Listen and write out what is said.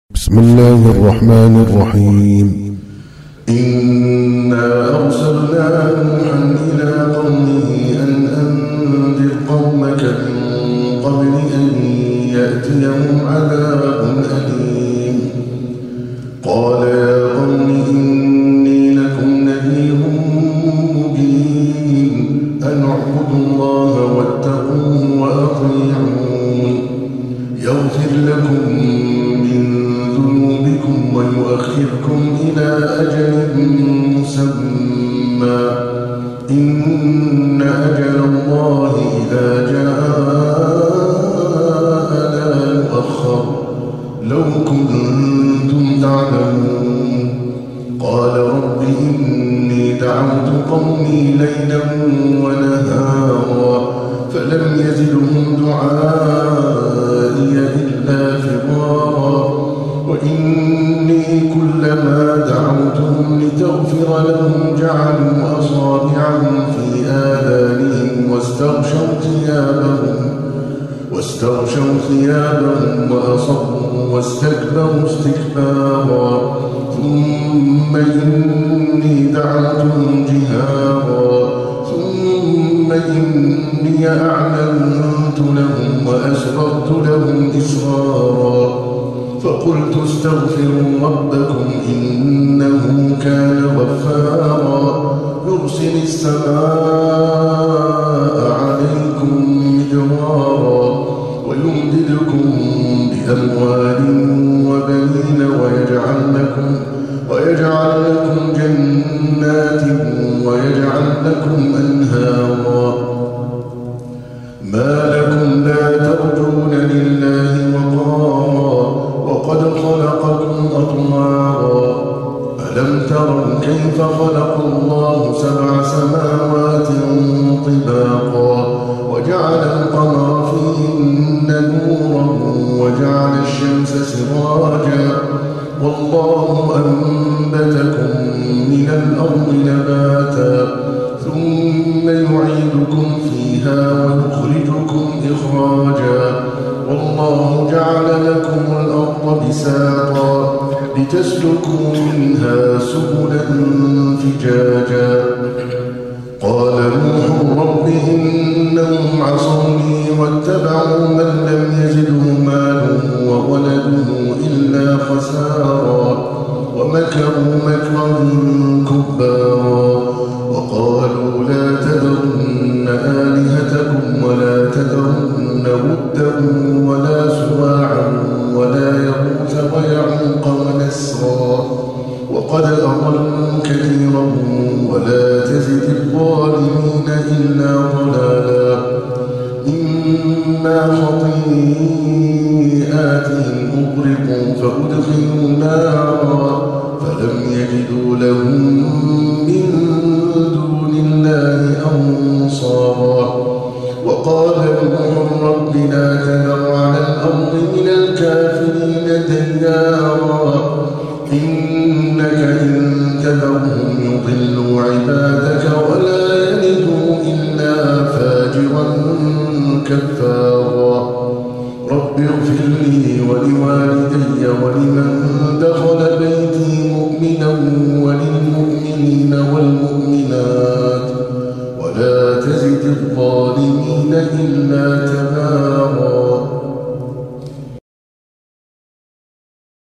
بسم الله الرحمن الرحيم. إنا أرسلنا نوحا إلى قومه أن أنذر قومك من قبل أن يأتيهم عذاب أليم. قال يا قوم إني لكم نذير مبين أن اعبدوا الله واتقوه وأطيعون يغفر لكم من ذنوبكم ويؤخركم إلى أجل مسمى إن أجل الله إذا جاء لا يؤخر لو كنتم تعلمون. قال رب إني دعوت قومي ليلا ونهارا فلم يزدهم دعائي إلا فرارا وإني كلما دعوتهم لتغفر لهم جعلوا أصابعهم في آذانهم واستغشوا ثيابهم وأصروا واستكبروا استكبارا ثم إني دعوتهم جهارا ثم إني أعلنت لهم وأسررت لهم إسرارا فقلت استغفروا ربكم إنه كان غفارا يرسل السماء عليكم مدرارا ويمددكم بأموال وبنين ويجعل لكم جنات ويجعل لكم أنهارا. ما لكم لا ترجون لله وقارا وقد خلقكم أطوارا ألم تروا كيف خلق الله 7 سماوات طباقا وجعل القمر فيهن نورا وجعل الشمس سراجا والله أنبتكم من الأرض نباتا ثم يعيدكم فيها ويخرجكم إخراجا والله جعل لكم الأرض بساطا لتسلكوا منها سبلا فجاجا. قال نوح رب إنهم عصوني واتبعوا من لم يزده ماله وولده إلا خسارا ومكروا مكرا كبارا وقالوا لا تذرن آلهتكم ولا تذرن ودا ولا سواعا ولا يغوث ويعوق ونسرا وقد أضلوا كثيرا ولا تزد الظالمين إلا ضلالا. مما خطيئاتهم أغرقوا فأدخلوا نارا فلم يجدوا لهم من دون الله أنصارا. وقال نوح رب لا تذر على الأرض من الكافرين ديارا إنك إن تذرهم يضلوا عبادك ولا يلدوا إلا فاجرا كفارا. رب اغفر لي ولوالدي ولمن دخل بيتي مؤمنا وللمؤمنين والمؤمنات ولا تزد الظالمين إلا